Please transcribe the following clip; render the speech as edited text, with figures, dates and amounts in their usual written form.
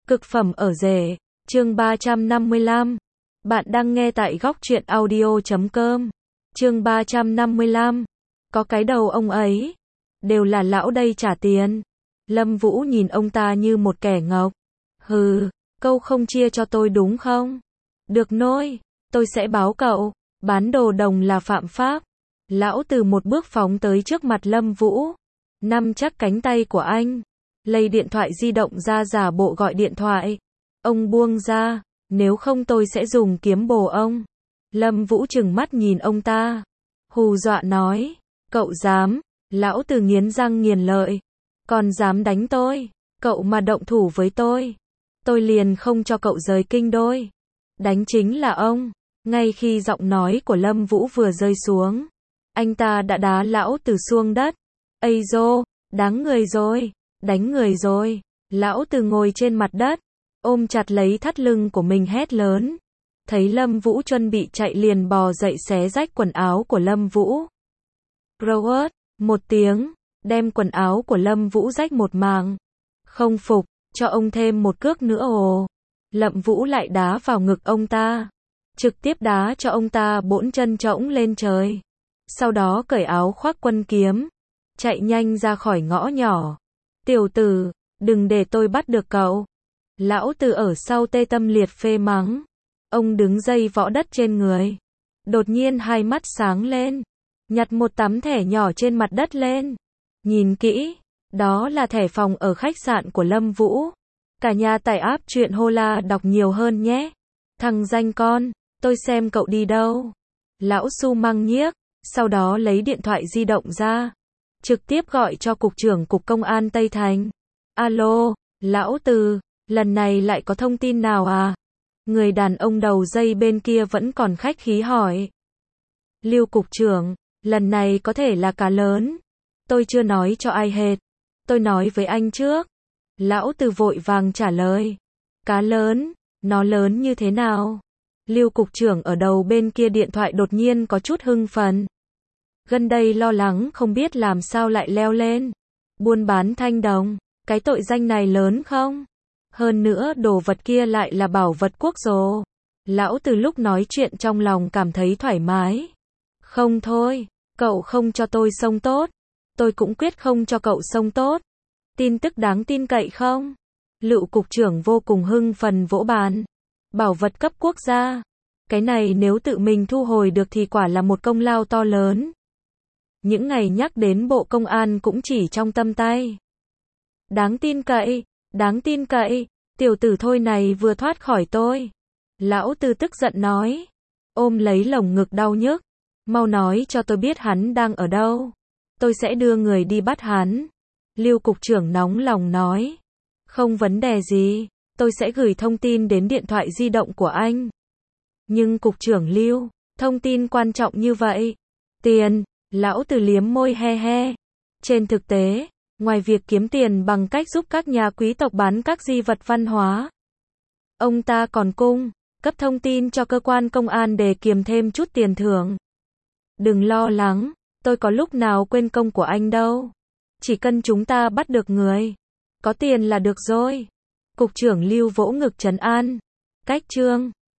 Cực phẩm ở rể, chương 355. Bạn đang nghe tại góc truyện audio.com. Chương 355. Có cái đầu ông ấy. Đều là lão đây trả tiền. Lâm Vũ nhìn ông ta như một kẻ ngốc. Hừ, câu không chia cho tôi đúng không? Được nôi, tôi sẽ báo cậu. Bán đồ đồng là phạm pháp. Lão từ một bước phóng tới trước mặt Lâm Vũ. Nắm chắc cánh tay của anh. Lấy điện thoại di động ra giả bộ gọi điện thoại. Ông buông ra, nếu không tôi sẽ dùng kiếm bổ ông. Lâm Vũ trừng mắt nhìn ông ta. Hù dọa nói, cậu dám, lão từ nghiến răng nghiến lợi. Còn dám đánh tôi, cậu mà động thủ với tôi liền không cho cậu rời kinh đôi. Đánh chính là ông. Ngay khi giọng nói của Lâm Vũ vừa rơi xuống, anh ta đã đá lão từ xuống đất. Ây dô, đáng người rồi, đánh người rồi. Lão từ ngồi trên mặt đất, ôm chặt lấy thắt lưng của mình hét lớn. Thấy Lâm Vũ chuẩn bị chạy liền bò dậy xé rách quần áo của Lâm Vũ. Rớt, một tiếng, đem quần áo của Lâm Vũ rách một mảng. Không phục, cho ông thêm một cước nữa ồ. Lâm Vũ lại đá vào ngực ông ta. Trực tiếp đá cho ông ta bỗng chân trỗng lên trời. Sau đó cởi áo khoác quân kiếm. Chạy nhanh ra khỏi ngõ nhỏ. Tiểu tử, đừng để tôi bắt được cậu. Lão từ ở sau tê tâm liệt phế mắng. Ông đứng dây võ đất trên người. Đột nhiên hai mắt sáng lên. Nhặt một tấm thẻ nhỏ trên mặt đất lên. Nhìn kỹ, đó là thẻ phòng ở khách sạn của Lâm Vũ. Cả nhà tải app truyện Hola đọc nhiều hơn nhé. Thằng danh con, tôi xem cậu đi đâu. Lão Su măng nhiếc, sau đó lấy điện thoại di động ra. Trực tiếp gọi cho cục trưởng cục công an Tây Thành. Alo, lão từ, lần này lại có thông tin nào à? Người đàn ông đầu dây bên kia vẫn còn khách khí hỏi. Lưu cục trưởng, lần này có thể là cá lớn. Tôi chưa nói cho ai hết. Tôi nói với anh trước. Lão từ vội vàng trả lời. Cá lớn, nó lớn như thế nào? Lưu cục trưởng ở đầu bên kia điện thoại đột nhiên có chút hưng phấn. Gần đây lo lắng không biết làm sao lại leo lên. Buôn bán thanh đồng, cái tội danh này lớn không? Hơn nữa đồ vật kia lại là bảo vật quốc gia. Lão từ lúc nói chuyện trong lòng cảm thấy thoải mái. Không thôi, cậu không cho tôi sống tốt. Tôi cũng quyết không cho cậu sống tốt. Tin tức đáng tin cậy không? Lưu cục trưởng vô cùng hưng phấn vỗ bàn. Bảo vật cấp quốc gia. Cái này nếu tự mình thu hồi được thì quả là một công lao to lớn. Những ngày nhắc đến Bộ Công an cũng chỉ trong tâm tay. Đáng tin cậy, tiểu tử thôi này vừa thoát khỏi tôi. Lão từ tức giận nói. Ôm lấy lồng ngực đau nhức. Mau nói cho tôi biết hắn đang ở đâu. Tôi sẽ đưa người đi bắt hắn. Lưu cục trưởng nóng lòng nói. Không vấn đề gì, tôi sẽ gửi thông tin đến điện thoại di động của anh. Nhưng cục trưởng Lưu, thông tin quan trọng như vậy. Tiền, lão từ liếm môi he he. Trên thực tế, ngoài việc kiếm tiền bằng cách giúp các nhà quý tộc bán các di vật văn hóa, ông ta còn cung cấp thông tin cho cơ quan công an để kiếm thêm chút tiền thưởng. Đừng lo lắng, tôi có lúc nào quên công của anh đâu. Chỉ cần chúng ta bắt được người, có tiền là được rồi. Cục trưởng Lưu vỗ ngực trấn an. Cách chương